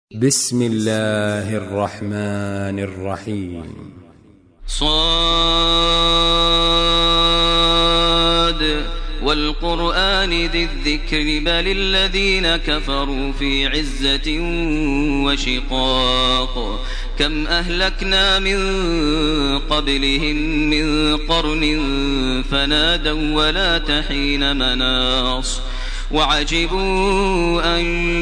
بسم الله الرحمن الرحيم. صاد والقرآن ذي الذكر بل الذين كفروا في عزة وشقاق كم أهلكنا من قبلهم من قرن فنادوا ولا تحين مناص وعجبوا أن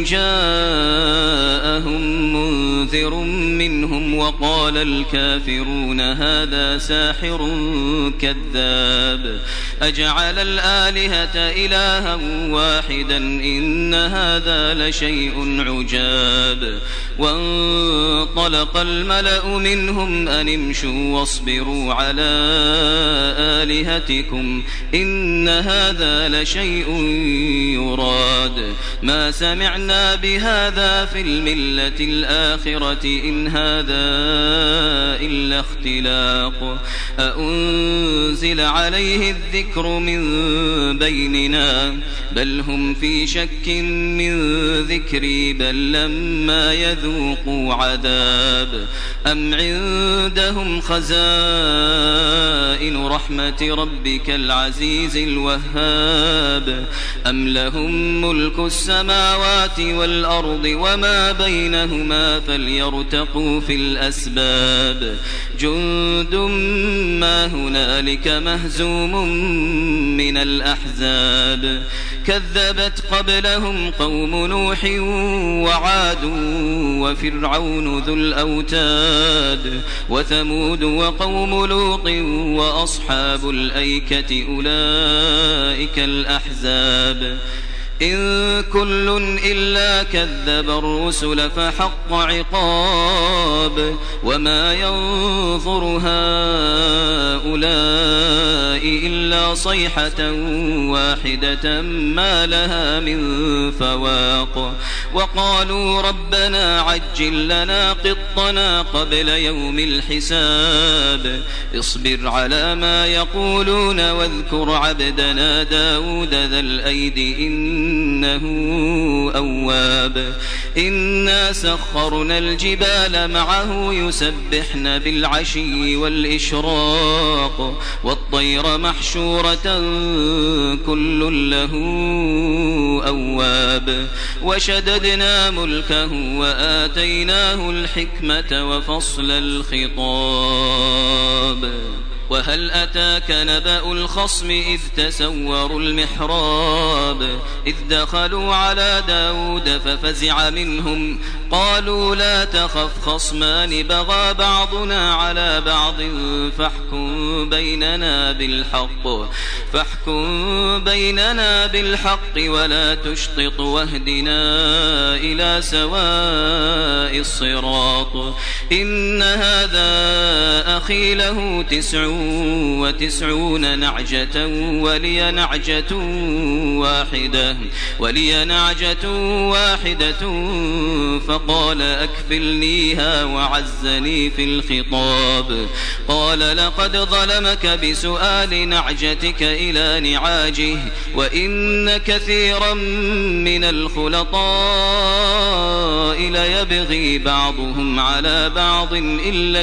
جاءهم منذر منهم وقال الكافرون هذا ساحر كذاب أجعل الآلهة إلها واحدا إن هذا لشيء عجاب وانطلق الملأ منهم أن امشوا واصبروا على آلهتكم إن هذا لشيء يراد ما سمعنا بهذا في الملة الآخرة إن هذا إلا اختلاق أأنزل عليه الذكر من بيننا بل هم في شك من ذكري بل لما يذوقوا عذاب أم عندهم خزائن رحمة ربك العزيز الوهاب أم لهم ملك السماوات والأرض وما بينهما فليرتقوا في الأسباب جند ما هنالك مهزوم من الأحزاب كذبت قبلهم قوم نوح وعاد وفرعون ذو الأوتاد وثمود وقوم لوط وأصحاب الأيكة أولئك الأحزاب إن كل إلا كذب الرسل فحق عقاب وما ينظر هؤلاء إلا صيحة واحدة ما لها من فواق وقالوا ربنا عجل لنا قطنا قبل يوم الحساب اصبر على ما يقولون واذكر عبدنا داود ذا الأيد إنه أواب إنا سخرنا الجبال معه يسبحن بالعشي والإشراق والطير محشورة كل له أواب وشددنا ملكه وآتيناه الحكمة وفصل الخطاب وهل أتاك نبأ الخصم إذ تسوروا المحراب إذ دخلوا على داود ففزع منهم قالوا لا تخف خصمان بغى بعضنا على بعض فاحكم بيننا بالحق ولا تشطط واهدنا إلى سواء الصراط إن هذا أخي له 99 نعجة ولي نعجة واحدة فقال أكفلنيها وعزني في الخطاب قال لقد ظلمك بسؤال نعجتك إلى نعاجه وإن كثيرا من الخلطاء ليبغي بعضهم على بعض إلا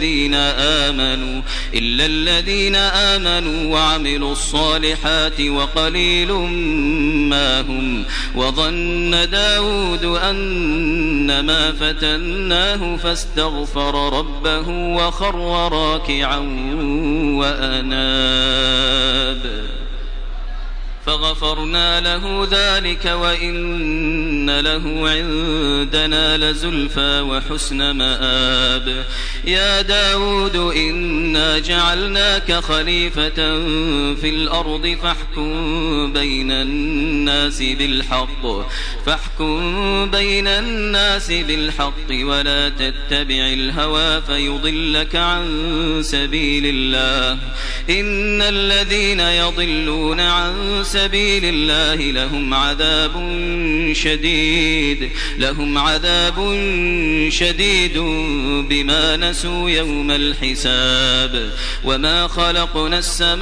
الذين آمنوا وعملوا الصالحات وقليل ما هم وظن داود أنما فتناه فاستغفر ربه وخر راكعا وأناب فغفرنا له ذلك وإن له عندنا لزلفى وحسن مآب يا داود إنا جعلناك خليفة في الأرض فاحكم بين الناس بالحق ولا تتبع الهوى فيضلك عن سبيل الله إن الذين يضلون عن سبيل الله لهم عذاب شديد بما نسوا يوم الحساب. وما خلقنا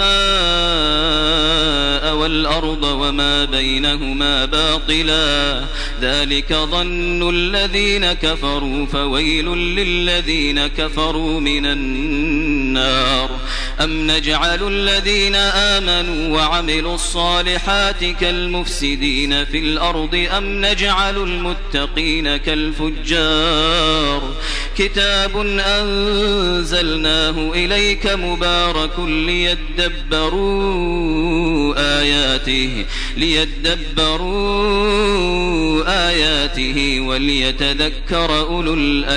السماء والأرض وما بينهما باطلا ذلك ظن الذين كفروا فويل للذين كفروا من النار. أم نجعل الذين آمنوا وعملوا الصالحات كالمفسدين في الأرض أم نجعل المتقين كالفجار. كتاب أنزلناه إليك مبارك ليدبروا آياته وليتذكر أولو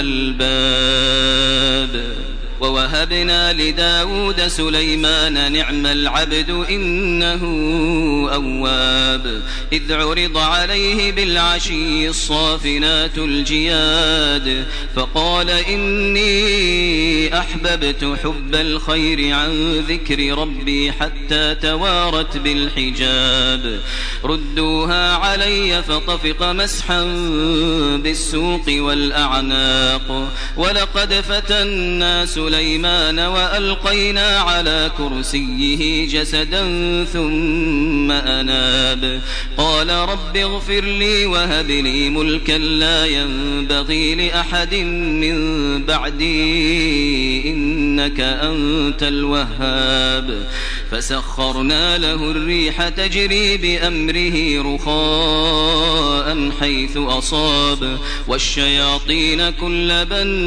الألباب. ووهبنا لداود سليمان نعم العبد إنه أواب. إذ عرض عليه بالعشي الصافنات الجياد فقال إني أحببت حب الخير عن ذكر ربي حتى توارت بالحجاب. ردوها علي فطفق مسحا بالسوق والأعناق. ولقد فتنا سليمان وألقينا على كرسيه جسدا ثم أناب. قال رب اغفر لي وهب لي ملكا لا ينبغي لأحد من بعدي إنك أنت الوهاب. فسخرنا له الريح تجري بأمره رخاء حيث أصاب والشياطين كل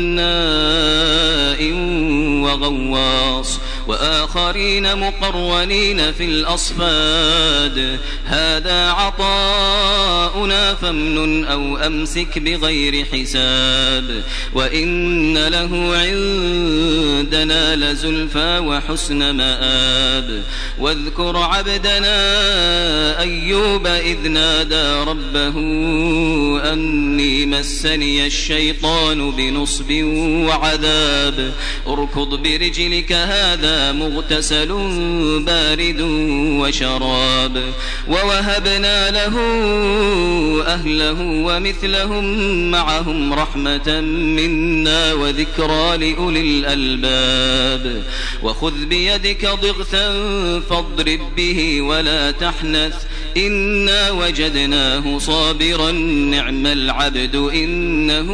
بناء وغواص وآخرين مقرنين في الأصفاد. هذا عطاؤنا فامنن أو أمسك بغير حساب. وإن له عندنا لزلفى وحسن مآب. واذكر عبدنا أيوب إذ نادى ربه أني مسني الشيطان بنصب وعذاب. اركض برجلك هذا مغتسل بارد وشراب. ووهبنا له أهله ومثلهم معهم رحمة منا وذكرى لأولي الألباب. وخذ بيدك ضغثا فاضرب به ولا تحنث إنا وجدناه صابرا نعم العبد إنه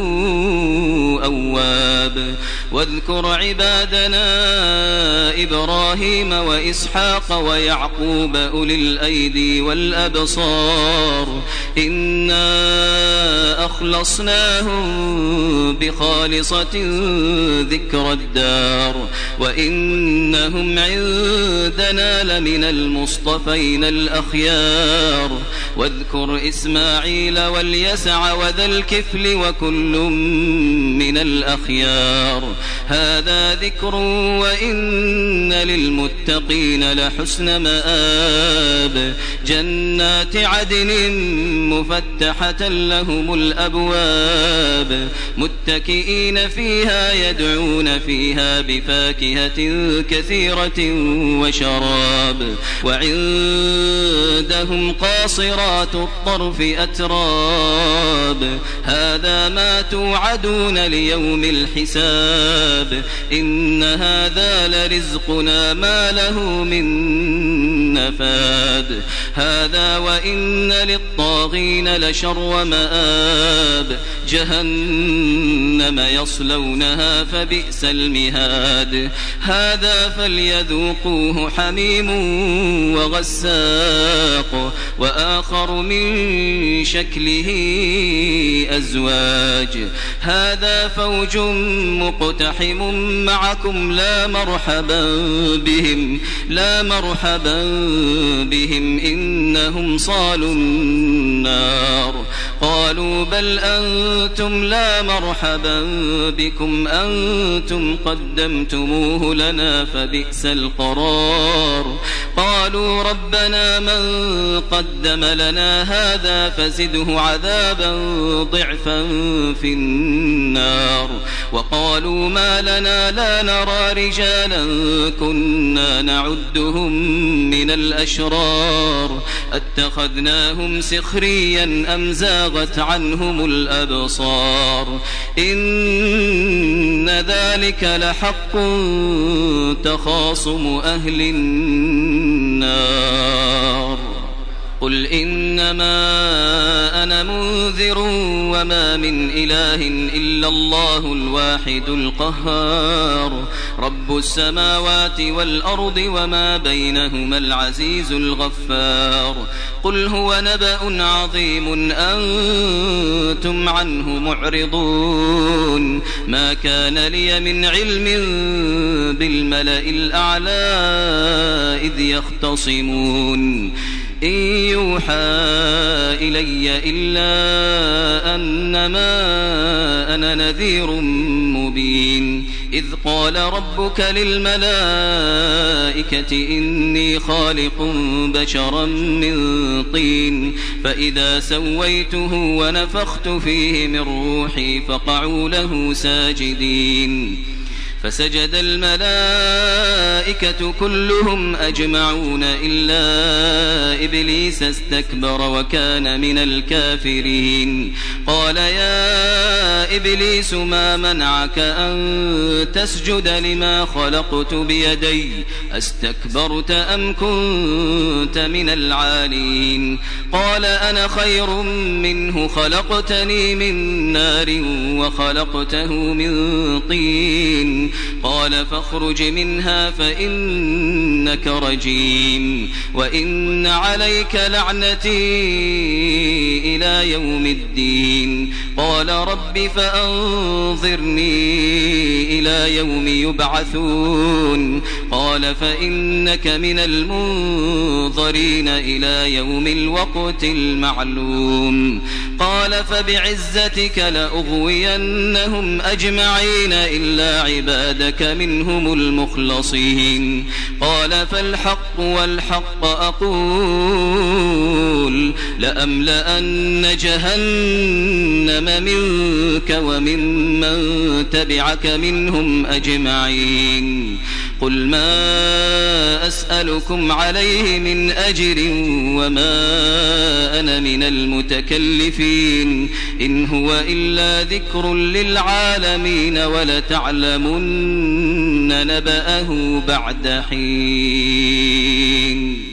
أواب. واذكر عبادنا إبراهيم وإسحاق ويعقوب أولي الأيدي والأبصار إنا أخلصناهم بخالصة ذكر الدار وإنهم عندنا لمن المصطفين الأخيار. واذكر إسماعيل واليسع وذا الكفل وكل من الأخيار. هذا ذكر وإن للمتقين لحسن مآب. جنات عدن مفتحة لهم الأبواب متكئين فيها يدعون فيها بفاكهة كثيرة وشراب. وعندهم قاصرات الطرف أتراب. هذا ما توعدون ليوم الحساب. إن هذا لرزقنا ما له من نفاد. هذا وإن للطاغين لشر مآب. جهنم يصلونها فبئس المهاد. هذا فليذوقوه حميم وغساق وآخر من شكله أزواج. هذا فوج مقتحم معكم لا مرحبا بهم إنهم صالوا النار. قالوا بل أنتم لا مرحبا بكم أنتم قدمتموه لنا فبئس القرار. قالوا ربنا من قدم لنا هذا فزده عذابا ضعفا في النار. وقالوا ما لنا لا نرى رجالا كنا نعدهم من الأشرار اتخذناهم سخريا أم زاغت عنهم الأبصار إن ذلك لحق تخاصم أهل النار قل إنما أنا منذر وما من إله إلا الله الواحد القهار رب السماوات والأرض وما بينهما العزيز الغفار قل هو نبأ عظيم أنتم عنه معرضون ما كان لي من علم بالملأ الأعلى إذ يختصمون إن يوحى إلي إلا أنما أنا نذير مبين إذ قال ربك للملائكة إني خالق بشرا من طين فإذا سويته ونفخت فيه من روحي فقعوا له ساجدين فسجد الملائكة كلهم أجمعون إلا إبليس استكبر وكان من الكافرين قال يا إبليس ما منعك أن تسجد لما خلقت بيدي أستكبرت أم كنت من العالين قال أنا خير منه خلقتني من نار وخلقته من طين قال فاخرج منها فإنك رجيم وإن عليك لعنتي إلى يوم الدين قال رب فأنظرني إلى يوم يبعثون قال فإنك من المنظرين إلى يوم الوقت المعلوم قال فبعزتك لأغوينهم أجمعين إلا عبادك منهم المخلصين قال فالحق والحق أقول لأملأن جهنم منك وممن تبعك منهم أجمعين قل ما أسألكم عليه من أجر وما أنا من المتكلفين إن هو إلا ذكر للعالمين ولتعلمن نبأه بعد حين